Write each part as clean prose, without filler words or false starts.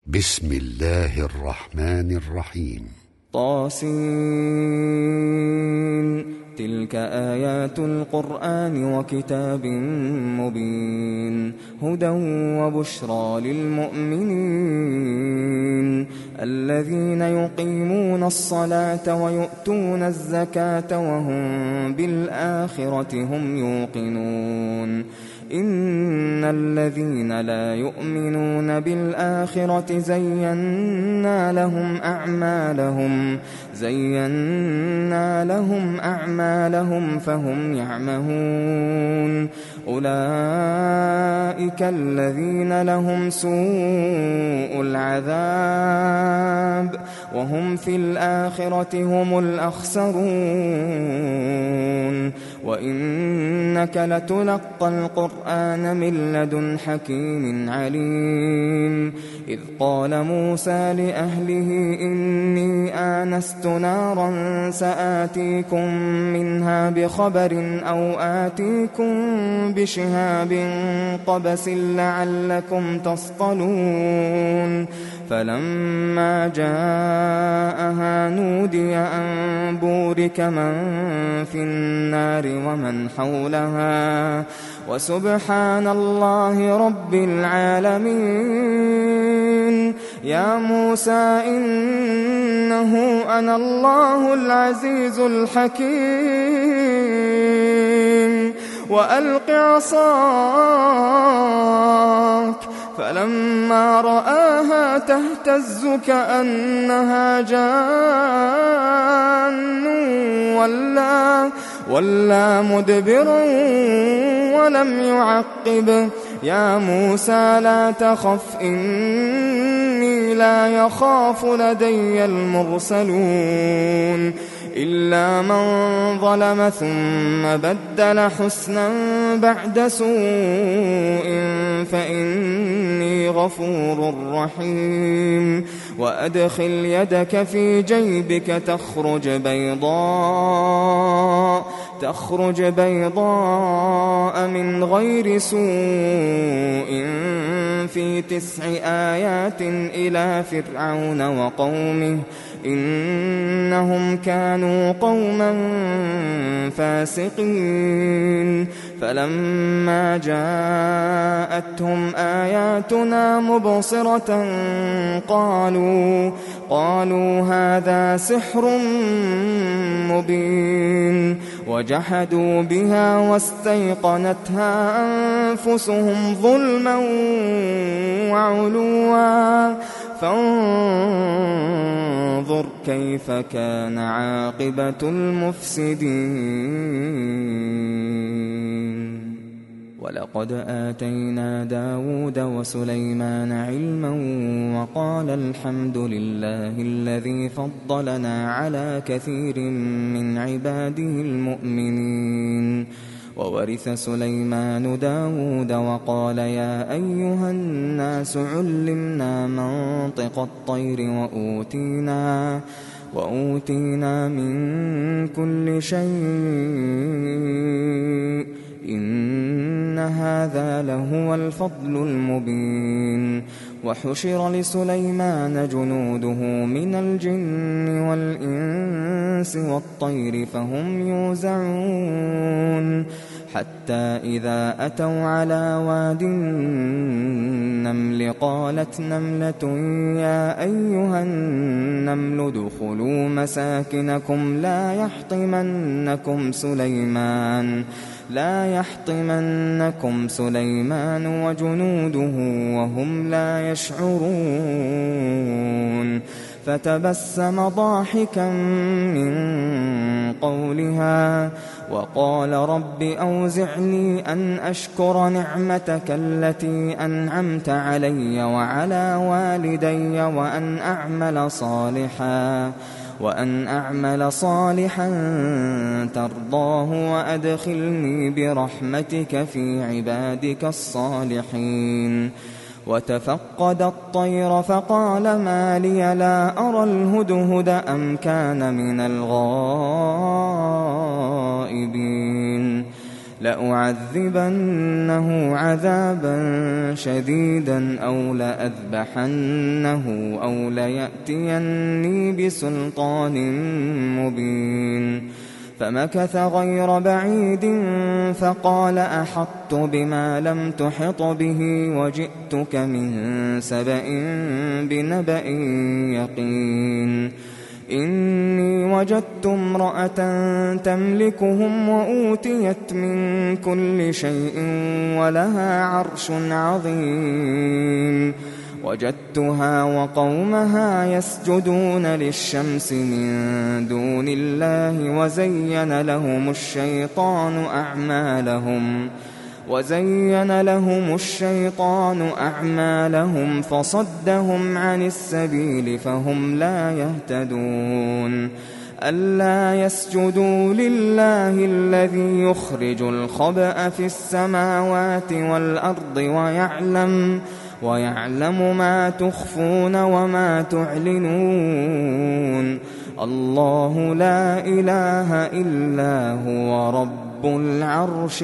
بسم الله الرحمن الرحيم. طاسين. تلك آيات القرآن وكتاب مبين، هدى وبشرى للمؤمنين الذين يقيمون الصلاة ويؤتون الزكاة وهم بالآخرة هم يوقنون. إن الذين لا يؤمنون بالآخرة زينا لهم أعمالهم فهم يعمهون. أولئك الذين لهم سوء العذاب وهم في الآخرة هم الأخسرون. وإنك لتلقى القرآن من لدن حكيم عليم. إذ قال موسى لأهله إني آنست نارا سآتيكم منها بخبر أو آتيكم بشهاب قبس لعلكم تصطلون. فلما جاءها نودي أن بورك من في النار ومن حولها وسبحان الله رب العالمين. يا موسى إنه أنا الله العزيز الحكيم وألق عصاك. فلما رآها تهتز كأنها جان ولا مدبرا ولم يعقب. يا موسى لا تخف إني لا يخاف لدي المرسلون إلا من ظلم ثم بدل حسنا بعد سوء فإني غفور رحيم. وأدخل يدك في جيبك تخرج بيضاء من غير سوء في 9 آيات إلى فرعون وقومه إنهم كانوا قوما فاسقين. فلما جاءتهم آياتنا مبصرة قالوا هذا سحر مبين. وجحدوا بها واستيقنتها أنفسهم ظلما وعلوا فانظر كيف كان عاقبة المفسدين. ولقد آتينا داود وسليمان علما وقال الحمد لله الذي فضلنا على كثير من عباده المؤمنين. وورث سليمان داود وقال يا أيها الناس علمنا منطق الطير وأوتينا من كل شيء إن هذا لهو الفضل المبين. وحشر لسليمان جنوده من الجن والإنس والطير فهم يوزعون حتى إذا أتوا على واد النمل قالت نملة يا أيها النمل ادخلوا مساكنكم لا يحطمنكم سليمان وجنوده وهم لا يشعرون. فتبسم ضاحكا من قولها وقال رب أوزعني أن أشكر نعمتك التي أنعمت علي وعلى والدي وأن أعمل صالحا ترضاه وأدخلني برحمتك في عبادك الصالحين. وتفقد الطير فقال ما لي لا أرى الهدهد أم كان من الغائبين. لأعذبنه عذابا شديدا أو لأذبحنه أو ليأتيني بسلطان مبين. فمكث غير بعيد فقال أحطت بما لم تحط به وجئتك من سبأ بنبأ يقين. إني وجدت امرأة تملكهم وأوتيت من كل شيء ولها عرش عظيم. وجدتها وقومها يسجدون للشمس من دون الله وزين لهم الشيطان أعمالهم فصدهم عن السبيل فهم لا يهتدون. ألا يسجدوا لله الذي يخرج الخبأ في السماوات والأرض ويعلم ما تخفون وما تعلنون. الله لا إله إلا هو رب العرش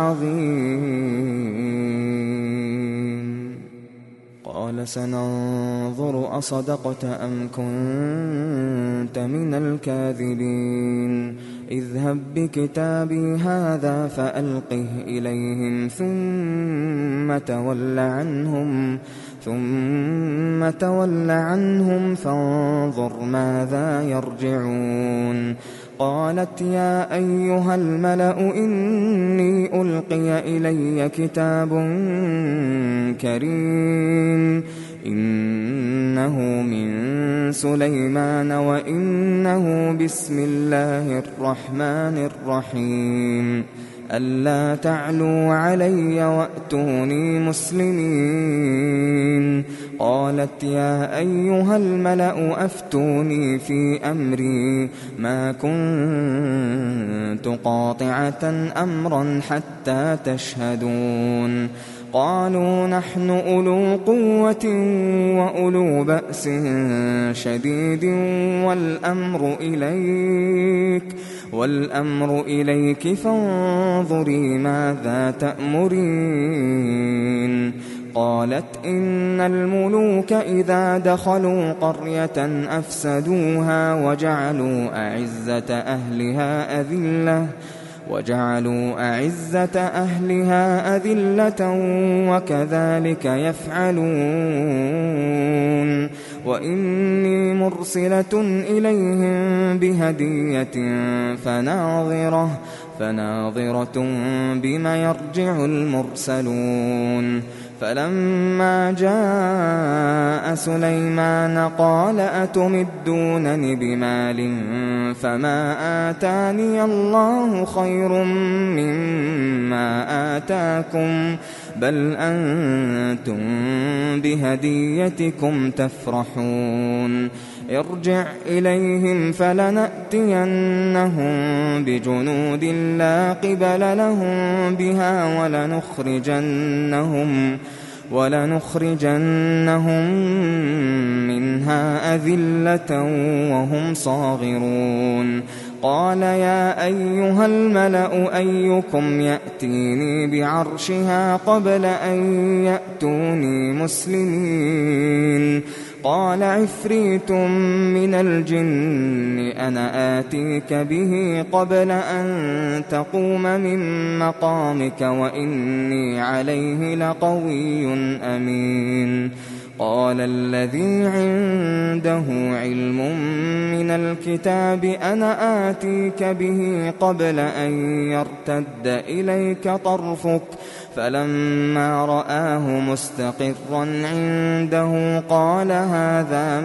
العظيم. قال سننظر أصدقت أم كنت من الكاذبين. اذهب بكتابي هذا فألقه إليهم ثم تول عنهم فانظر ماذا يرجعون. قالت يا أيها الملأ إني ألقي إلي كتاب كريم إنه من سليمان وإنه بسم الله الرحمن الرحيم. ألا تعلوا علي وأتوني مسلمين. قالت يا أيها الملأ أفتوني في أمري ما كنت قاطعة أمرا حتى تشهدون. قالوا نحن أولو قوة وأولو بأس شديد والأمر إليك فانظري ماذا تأمرين. قالت إن الملوك إذا دخلوا قرية أفسدوها وجعلوا أعزة أهلها أذلة وكذلك يفعلون. وإني مرسلة إليهم بهدية فناظرة بما يرجع المرسلون. فلما جاء سليمان قال أتمدونني بمال فما آتاني الله خير مما آتاكم بل أنتم بهديتكم تفرحون. ارجع إليهم فلنأتينهم بجنود لا قبل لهم بها ولنخرجنهم منها أذلة وهم صاغرون. قال يا أيها الملأ أيكم يأتيني بعرشها قبل أن يأتوني مسلمين. قال عفريت من الجن أنا آتيك به قبل أن تقوم من مقامك وإني عليه لقوي أمين. قال الذي عنده علم من الكتاب أنا آتيك به قبل أن يرتد إليك طرفك فلما رآه مستقرا عنده قال هذا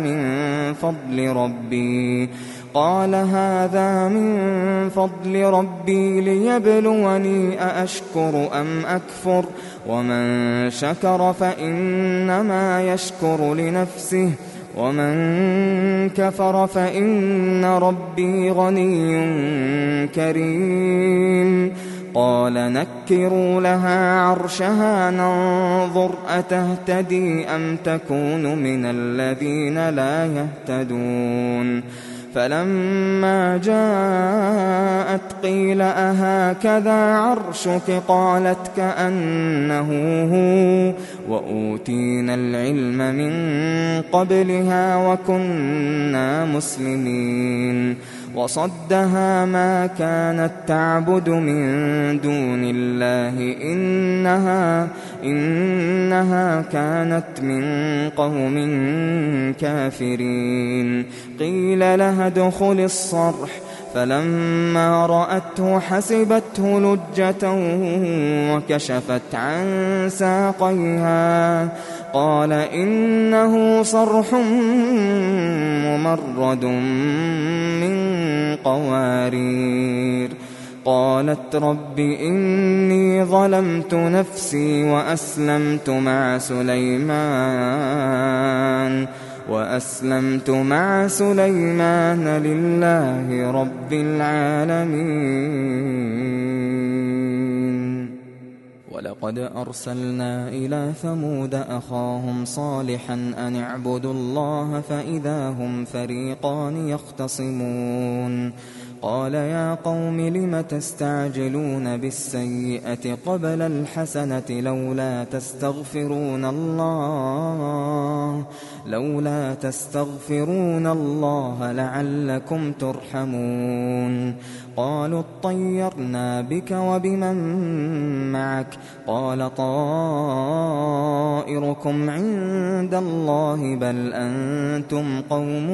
من فضل ربي ليبلوني أأشكر أم أكفر ومن شكر فإنما يشكر لنفسه ومن كفر فإن ربي غني كريم. قال نكروا لها عرشها ننظر أتهتدي أم تكون من الذين لا يهتدون. فلما جاءت قيل أهكذا عرشك قالت كأنه هو وأوتينا العلم من قبلها وكنا مسلمين وصدها ما كانت تعبد من دون الله إنها كانت من قوم كافرين قيل لها ادخل الصرح فلما رأته حسبته لجة وكشفت عن ساقيها قال إنه صرح ممرد من قوارير قالت رب إني ظلمت نفسي وأسلمت مع سليمان لله رب العالمين ولقد أرسلنا إلى ثمود أخاهم صالحا أن اعبدوا الله فإذا هم فريقان يختصمون قال يا قوم لم تستعجلون بالسيئة قبل الحسنة لولا تستغفرون الله لعلكم ترحمون قالوا اطيرنا بك وبمن معك قال طائركم عند الله بل أنتم قوم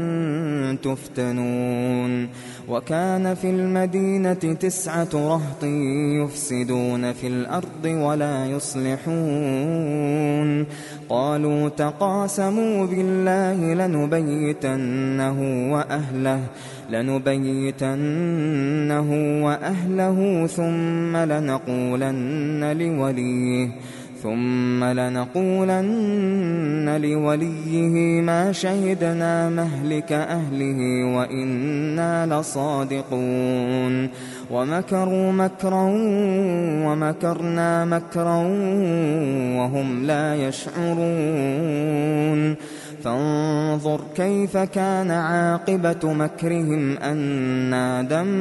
تفتنون وكان في المدينة 9 رهط يفسدون في الأرض ولا يصلحون قالوا تقاسموا بالله لنبيتنه وأهله ثم لنقولن لوليه ما شهدنا مهلك أهله وإنا لصادقون ومكروا مكرا ومكرنا مكرا وهم لا يشعرون فانظر كيف كان عاقبة مكرهم أنا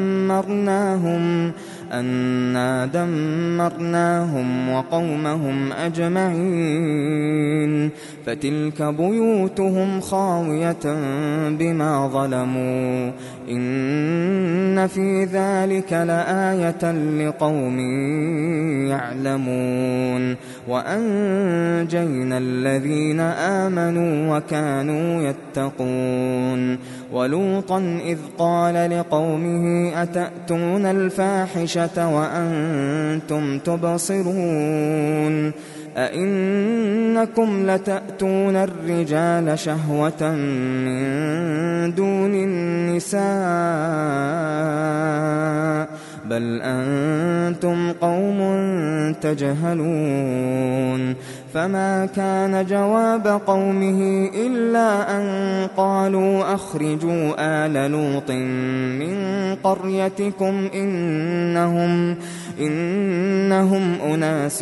دمرناهم وقومهم أجمعين فتلك بيوتهم خاوية بما ظلموا إن في ذلك لآية لقوم يعلمون وأنجينا الذين آمنوا وكانوا يتقون ولوطا إذ قال لقومه أتأتون الفاحشة وأنتم تبصرون أئنكم لتأتون الرجال شهوة من دون النساء بل أنتم قوم تجهلون فما كان جواب قومه إلا أن قالوا أخرجوا آل لوط من قريتكم إنهم أناس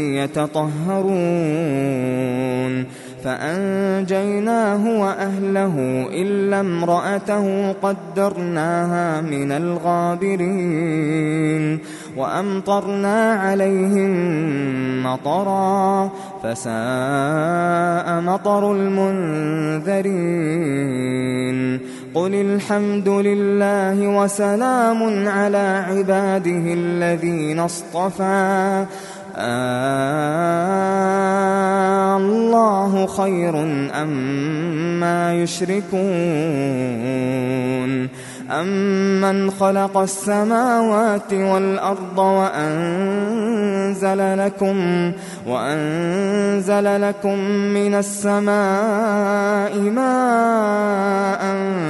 يتطهرون فأنجيناه وأهله إلا امرأته قدرناها من الغابرين وأمطرنا عليهم مطرا فساء مطر المنذرين قل الحمد لله وسلام على عباده الذين اصطفى الله خير أما يشركون أمن خلق السماوات والأرض وأنزل لكم من السماء ماء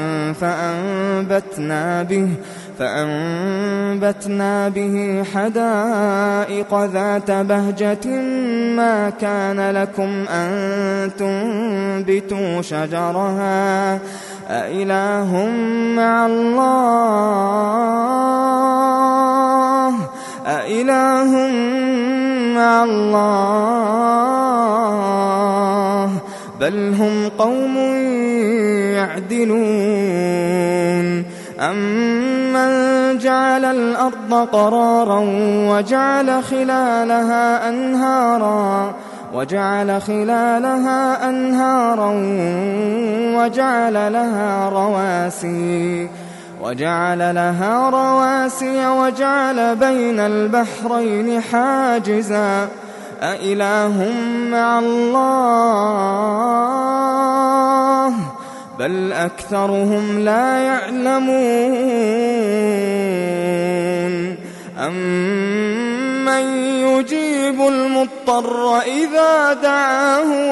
فأنبتنا به حدائق ذات بهجة ما كان لكم أن تنبتوا شجرها أإله مع الله بل هم قوم يعدلون أمن جعل الأرض قرارا وجعل خلالها أنهارا وجعل لها رواسي وجعل بين البحرين حاجزا أإله مع الله بل أكثرهم لا يعلمون أمن يجيب المضطر إذا دعاه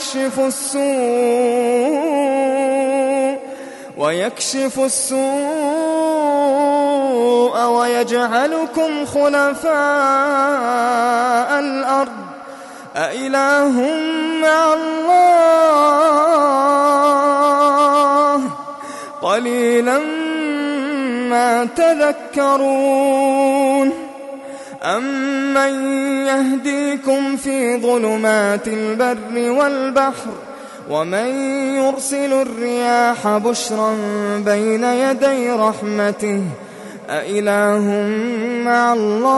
ويكشف السوء ويجعلكم خلفاء الأرض أإله مع الله قليلا ما تذكرون أمن يهديكم في ظلمات البر والبحر ومن يرسل الرياح بشرا بين يدي رحمته أإله مع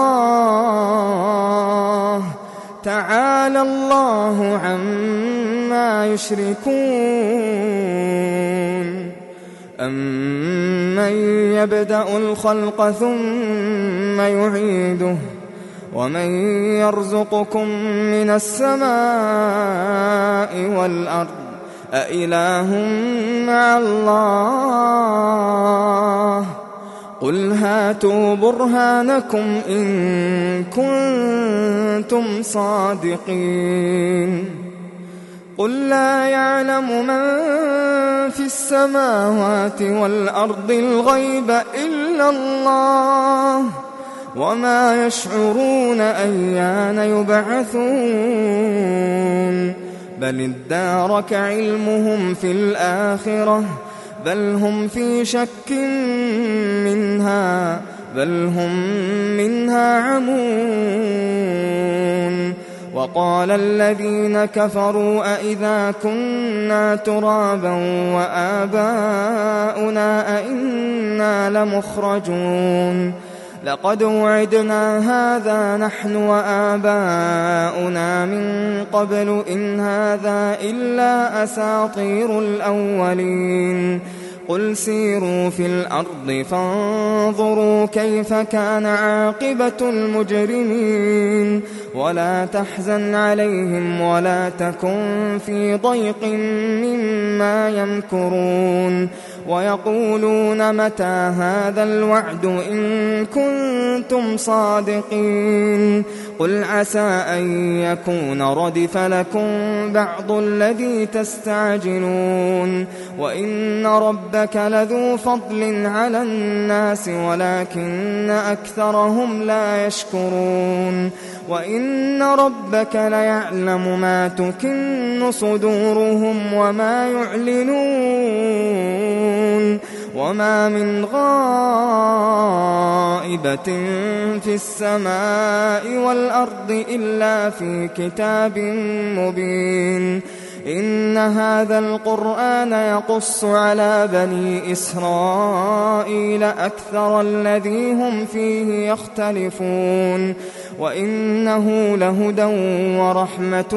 الله تعالى الله عما يشركون أمن يبدأ الخلق ثم يعيده ومن يرزقكم من السماء والأرض أإله مع الله قل هاتوا برهانكم إن كنتم صادقين قل لا يعلم من في السماوات والأرض الغيب إلا الله وما يشعرون أيان يبعثون بل ادارك علمهم في الآخرة بل هم في شك منها بل هم منها عمون وقال الذين كفروا أئذا كنا ترابا وآباؤنا أئنا لمخرجون لقد وعدنا هذا نحن وآباؤنا من قبل إن هذا إلا أساطير الأولين قل سيروا في الأرض فانظروا كيف كان عاقبة المجرمين ولا تحزن عليهم ولا تكن في ضيق مما يمكرون ويقولون متى هذا الوعد إن كنتم صادقين قل عسى أن يكون ردف لكم بعض الذي تستعجلون وإن ربك لذو فضل على الناس ولكن أكثرهم لا يشكرون وإن ربك ليعلم ما تكن صدورهم وما يعلنون وما من غائبة في السماء والأرض إلا في كتاب مبين إن هذا القرآن يقص على بني إسرائيل أكثر الذي هم فيه يختلفون وإنه لهدى ورحمة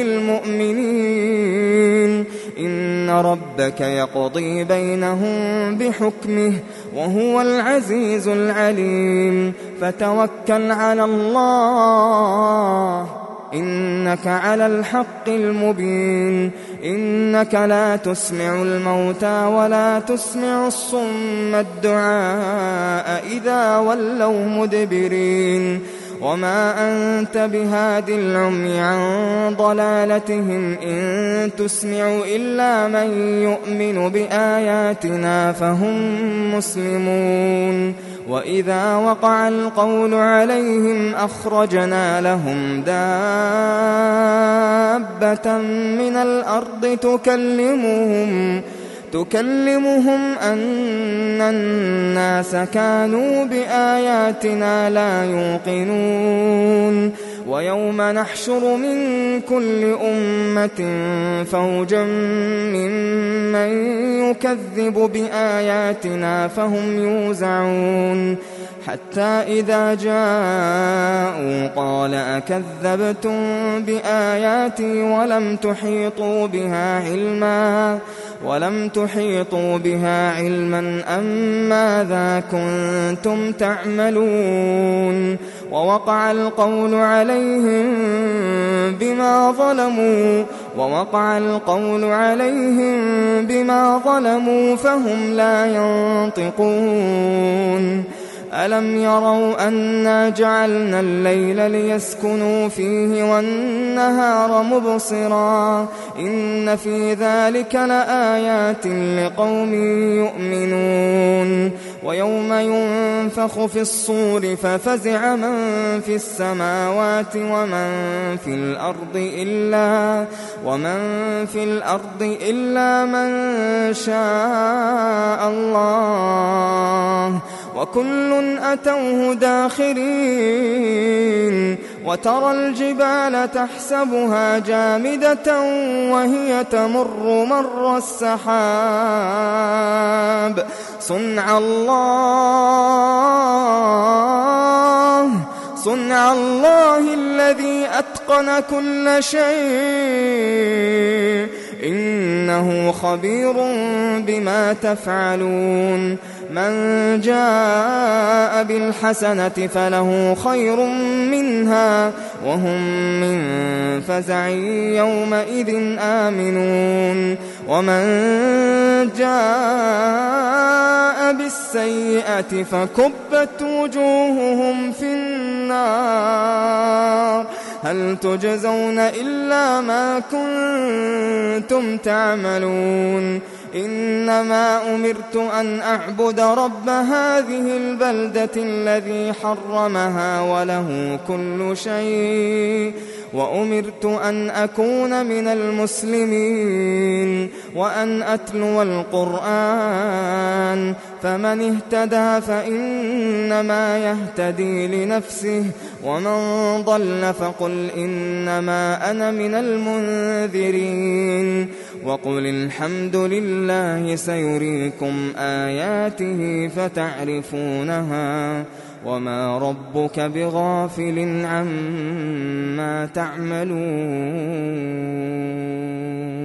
للمؤمنين إن ربك يقضي بينهم بحكمه وهو العزيز العليم فتوكل على الله إنك على الحق المبين إنك لا تسمع الموتى ولا تسمع الصم الدعاء إذا ولوا مدبرين وما أنت بهاد العمي عن ضلالتهم إن تسمع إلا من يؤمن بآياتنا فهم مسلمون وإذا وقع القول عليهم أخرجنا لهم دابة من الأرض تكلمهم أن الناس كانوا بآياتنا لا يوقنون ويوم نحشر من كل أمة فوجا ممن يكذب بآياتنا فهم يوزعون حتى إذا جاءوا قال أكذبتم بآياتي ولم تحيطوا بها علما أم ماذا كنتم تعملون ووقع القول عليهم بما ظلموا فهم لا ينطقون ألم يروا أنا جعلنا الليل ليسكنوا فيه والنهار مبصرا إن في ذلك لآيات لقوم يؤمنون ويوم ينفخ في الصور ففزع من في السماوات ومن في الأرض إلا من شاء الله وكل أتوه داخرين وترى الجبال تحسبها جامدة وهي تمر مر السحاب صنع الله الذي أتقن كل شيء إنه خبير بما تفعلون من جاء بالحسنة فله خير منها وهم من فزع يومئذ آمنون ومن جاء بالسيئة فكبت وجوههم في النار هل تجزون إلا ما كنتم تعملون إنما أمرت أن أعبد رب هذه البلدة الذي حرمها وله كل شيء وأمرت أن أكون من المسلمين وأن أتلو القرآن فمن اهتدى فإنما يهتدي لنفسه ومن ضل فقل إنما أنا من المنذرين وقل الحمد لله سيريكم آياته فتعرفونها وما ربك بغافل عما تعملون